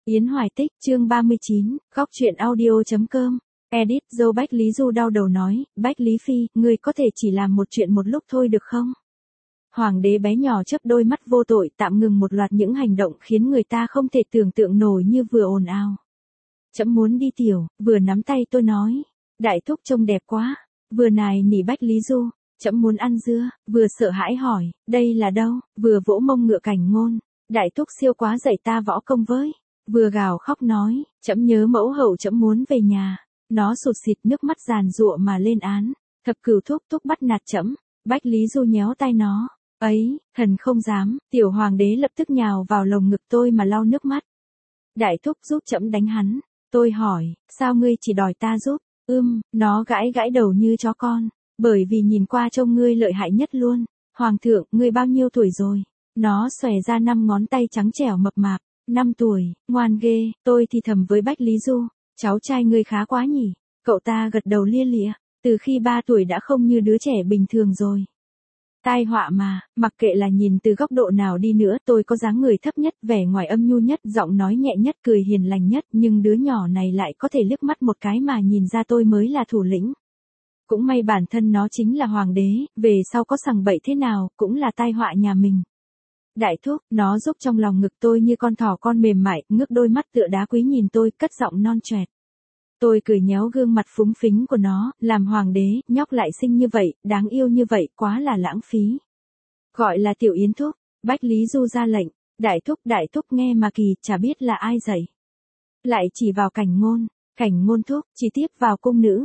Yến Hoài Tích, chương 39, góc truyện audio.com. Edit, dâu Bách Lý Du đau đầu nói, Bách Lý Phi, ngươi có thể chỉ làm một chuyện một lúc thôi được không? Hoàng đế bé nhỏ chớp đôi mắt vô tội, tạm ngừng một loạt những hành động khiến người ta không thể tưởng tượng nổi như vừa ồn ào. Trẫm muốn đi tiểu, vừa nắm tay tôi nói, đại thúc trông đẹp quá, vừa nài nỉ Bách Lý Du, trẫm muốn ăn dưa, vừa sợ hãi hỏi, đây là đâu, vừa vỗ mông ngựa Cảnh Ngôn, đại thúc siêu quá dạy ta võ công với. Vừa gào khóc nói, trẫm nhớ mẫu hậu, trẫm muốn về nhà. Nó sụt sịt nước mắt giàn giụa mà lên án. Thập Cửu thúc thúc bắt nạt trẫm. Bách Lý Du nhéo tai nó. Ấy, thần không dám. Tiểu hoàng đế lập tức nhào vào lồng ngực tôi mà lau nước mắt. Đại thúc giúp trẫm đánh hắn. Tôi hỏi, sao ngươi chỉ đòi ta giúp? Nó gãi gãi đầu như chó con. Bởi vì nhìn qua trông ngươi lợi hại nhất luôn. Hoàng thượng, ngươi bao nhiêu tuổi rồi? Nó xòe ra 5 ngón tay trắng trẻo mập mạp. 5 tuổi, ngoan ghê, tôi thì thầm với Bách Lý Du, cháu trai ngươi khá quá nhỉ, cậu ta gật đầu lia lịa, từ khi 3 tuổi đã không như đứa trẻ bình thường rồi. Tai họa mà, mặc kệ là nhìn từ góc độ nào đi nữa, tôi có dáng người thấp nhất, vẻ ngoài âm nhu nhất, giọng nói nhẹ nhất, cười hiền lành nhất, nhưng đứa nhỏ này lại có thể liếc mắt một cái mà nhìn ra tôi mới là thủ lĩnh. Cũng may bản thân nó chính là hoàng đế, về sau có sằng bậy thế nào, cũng là tai họa nhà mình. Đại thúc, nó rúc trong lòng ngực tôi như con thỏ con mềm mại, ngước đôi mắt tựa đá quý nhìn tôi, cất giọng non choẹt. Tôi cười nhéo gương mặt phúng phính của nó, làm hoàng đế, nhóc lại xinh như vậy, đáng yêu như vậy, quá là lãng phí. Gọi là Tiểu Yến thúc, Bách Lý Du ra lệnh, đại thúc nghe mà kỳ, chả biết là ai dạy. Lại chỉ vào Cảnh Ngôn thúc, chỉ tiếp vào cung nữ,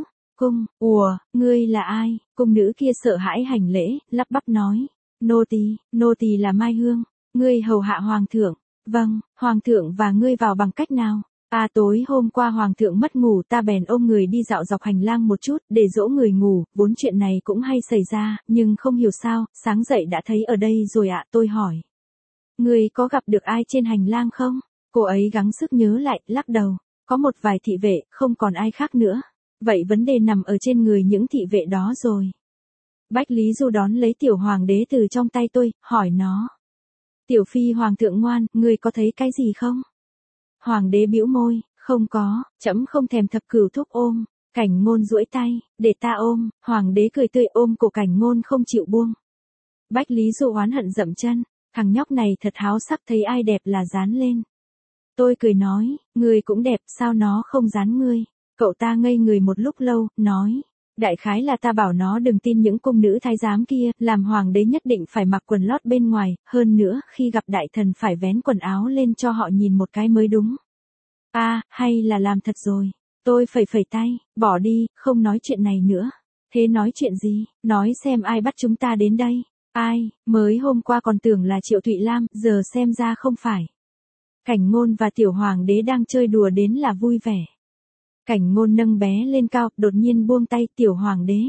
ngươi là ai? Cung nữ kia sợ hãi hành lễ, lắp bắp nói. Nô tỳ là Mai Hương, ngươi hầu hạ hoàng thượng. Vâng, hoàng thượng và ngươi vào bằng cách nào? Tối hôm qua hoàng thượng mất ngủ, ta bèn ôm người đi dạo dọc hành lang một chút, để dỗ người ngủ, vốn chuyện này cũng hay xảy ra, nhưng không hiểu sao, sáng dậy đã thấy ở đây rồi ạ. Tôi hỏi. Ngươi có gặp được ai trên hành lang không? Cô ấy gắng sức nhớ lại, lắc đầu. Có một vài thị vệ, không còn ai khác nữa. Vậy vấn đề nằm ở trên người những thị vệ đó rồi. Bách Lý Du đón lấy tiểu hoàng đế từ trong tay tôi, hỏi nó. Tiểu phi hoàng thượng ngoan, ngươi có thấy cái gì không? Hoàng đế bĩu môi, không có, trẫm không thèm Thập Cửu thúc ôm. Cảnh Ngôn duỗi tay, để ta ôm. Hoàng đế cười tươi ôm cổ Cảnh Ngôn không chịu buông. Bách Lý Du oán hận dậm chân, thằng nhóc này thật háo sắc, thấy ai đẹp là dán lên. Tôi cười nói, ngươi cũng đẹp, sao nó không dán ngươi? Cậu ta ngây người một lúc lâu, nói. Đại khái là ta bảo nó đừng tin những cung nữ thái giám kia, làm hoàng đế nhất định phải mặc quần lót bên ngoài, hơn nữa, khi gặp đại thần phải vén quần áo lên cho họ nhìn một cái mới đúng. Hay là làm thật rồi. Tôi phẩy tay, bỏ đi, không nói chuyện này nữa. Thế nói chuyện gì? Nói xem ai bắt chúng ta đến đây. Ai, mới hôm qua còn tưởng là Triệu Thụy Lam, giờ xem ra không phải. Cảnh Ngôn và tiểu hoàng đế đang chơi đùa đến là vui vẻ. Cảnh Ngôn nâng bé lên cao, đột nhiên buông tay, tiểu hoàng đế.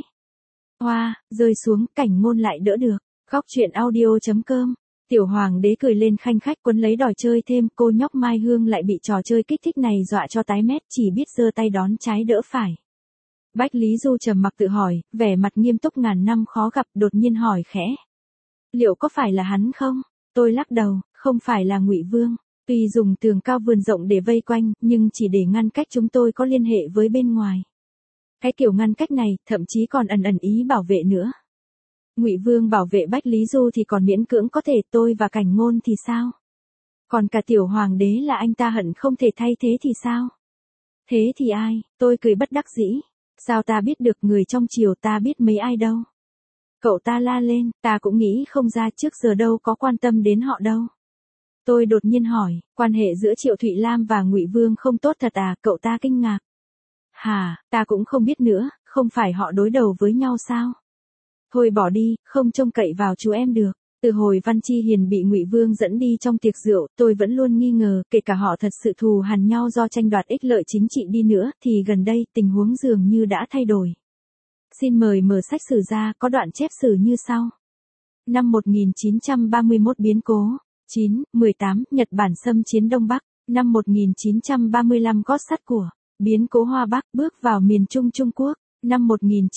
Rơi xuống, Cảnh Ngôn lại đỡ được. Góc truyện audio.com. Tiểu hoàng đế cười lên khanh khách quấn lấy đòi chơi thêm, cô nhóc Mai Hương lại bị trò chơi kích thích này dọa cho tái mét, chỉ biết giơ tay đón trái đỡ phải. Bách Lý Du trầm mặc tự hỏi, vẻ mặt nghiêm túc ngàn năm khó gặp, đột nhiên hỏi khẽ. Liệu có phải là hắn không? Tôi lắc đầu, không phải là Ngụy Vương. Tuy dùng tường cao vườn rộng để vây quanh, nhưng chỉ để ngăn cách chúng tôi có liên hệ với bên ngoài. Cái kiểu ngăn cách này, thậm chí còn ẩn ý bảo vệ nữa. Ngụy Vương bảo vệ Bách Lý Du thì còn miễn cưỡng có thể, tôi và Cảnh Ngôn thì sao? Còn cả tiểu hoàng đế là anh ta hận không thể thay thế thì sao? Thế thì ai? Tôi cười bất đắc dĩ. Sao ta biết được, người trong triều ta biết mấy ai đâu? Cậu ta la lên, ta cũng nghĩ không ra, trước giờ đâu có quan tâm đến họ đâu. Tôi đột nhiên hỏi, quan hệ giữa Triệu Thụy Lam và Ngụy Vương không tốt thật à? Cậu ta kinh ngạc. Hả, ta cũng không biết nữa, không phải họ đối đầu với nhau sao? Thôi bỏ đi, không trông cậy vào chú em được. Từ hồi Văn Chi Hiền bị Ngụy Vương dẫn đi trong tiệc rượu, tôi vẫn luôn nghi ngờ, kể cả họ thật sự thù hằn nhau do tranh đoạt ích lợi chính trị đi nữa, thì gần đây tình huống dường như đã thay đổi. Xin mời mở sách sử ra, có đoạn chép sử như sau. Năm 1931 biến cố. 18, Nhật Bản xâm chiến Đông Bắc. Năm 1935 gót sắt của. Biến cố Hoa Bắc, bước vào miền Trung Trung Quốc. Năm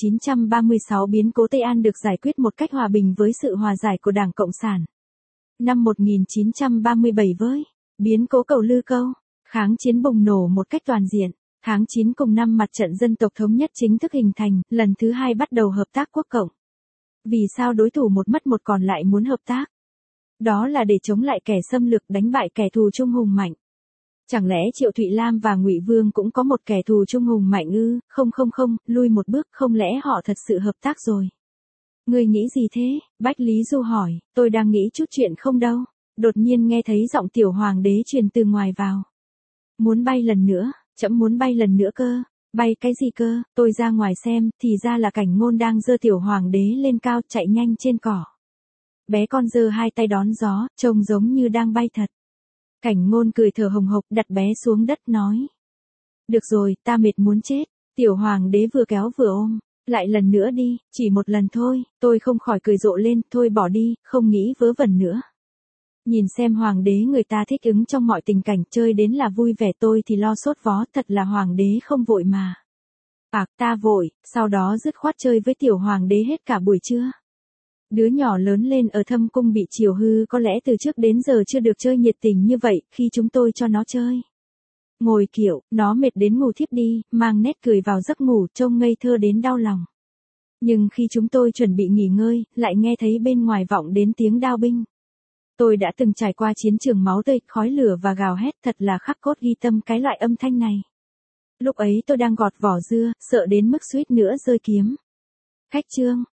1936 biến cố Tây An được giải quyết một cách hòa bình với sự hòa giải của Đảng Cộng sản. Năm 1937 với biến cố Cầu Lư Câu. Kháng chiến bùng nổ một cách toàn diện. Tháng 9 cùng năm mặt trận dân tộc thống nhất chính thức hình thành, lần thứ 2 bắt đầu hợp tác quốc cộng. Vì sao đối thủ một mất một còn lại muốn hợp tác? Đó là để chống lại kẻ xâm lược, đánh bại kẻ thù chung hùng mạnh. Chẳng lẽ Triệu Thụy Lam và Ngụy Vương cũng có một kẻ thù chung hùng mạnh ư? Không, lui một bước, không lẽ họ thật sự hợp tác rồi? Ngươi nghĩ gì thế? Bách Lý Du hỏi, tôi đang nghĩ chút chuyện không đâu. Đột nhiên nghe thấy giọng tiểu hoàng đế truyền từ ngoài vào. Muốn bay lần nữa, trẫm muốn bay lần nữa cơ. Bay cái gì cơ? Tôi ra ngoài xem, thì ra là Cảnh Ngôn đang giơ tiểu hoàng đế lên cao, chạy nhanh trên cỏ. Bé con giơ hai tay đón gió, trông giống như đang bay thật. Cảnh Ngôn cười thở hồng hộc, đặt bé xuống đất nói. Được rồi, ta mệt muốn chết. Tiểu hoàng đế vừa kéo vừa ôm. Lại lần nữa đi, chỉ một lần thôi. Tôi không khỏi cười rộ lên, thôi bỏ đi, không nghĩ vớ vẩn nữa. Nhìn xem hoàng đế người ta thích ứng trong mọi tình cảnh, chơi đến là vui vẻ, tôi thì lo sốt vó, thật là hoàng đế không vội mà. Ta vội, sau đó dứt khoát chơi với tiểu hoàng đế hết cả buổi trưa. Đứa nhỏ lớn lên ở Thâm Cung bị chiều hư, có lẽ từ trước đến giờ chưa được chơi nhiệt tình như vậy, khi chúng tôi cho nó chơi. Ngồi kiệu, nó mệt đến ngủ thiếp đi, mang nét cười vào giấc ngủ, trông ngây thơ đến đau lòng. Nhưng khi chúng tôi chuẩn bị nghỉ ngơi, lại nghe thấy bên ngoài vọng đến tiếng đao binh. Tôi đã từng trải qua chiến trường máu tươi, khói lửa và gào hét, thật là khắc cốt ghi tâm cái loại âm thanh này. Lúc ấy tôi đang gọt vỏ dưa, sợ đến mức suýt nữa rơi kiếm. Khách Trương,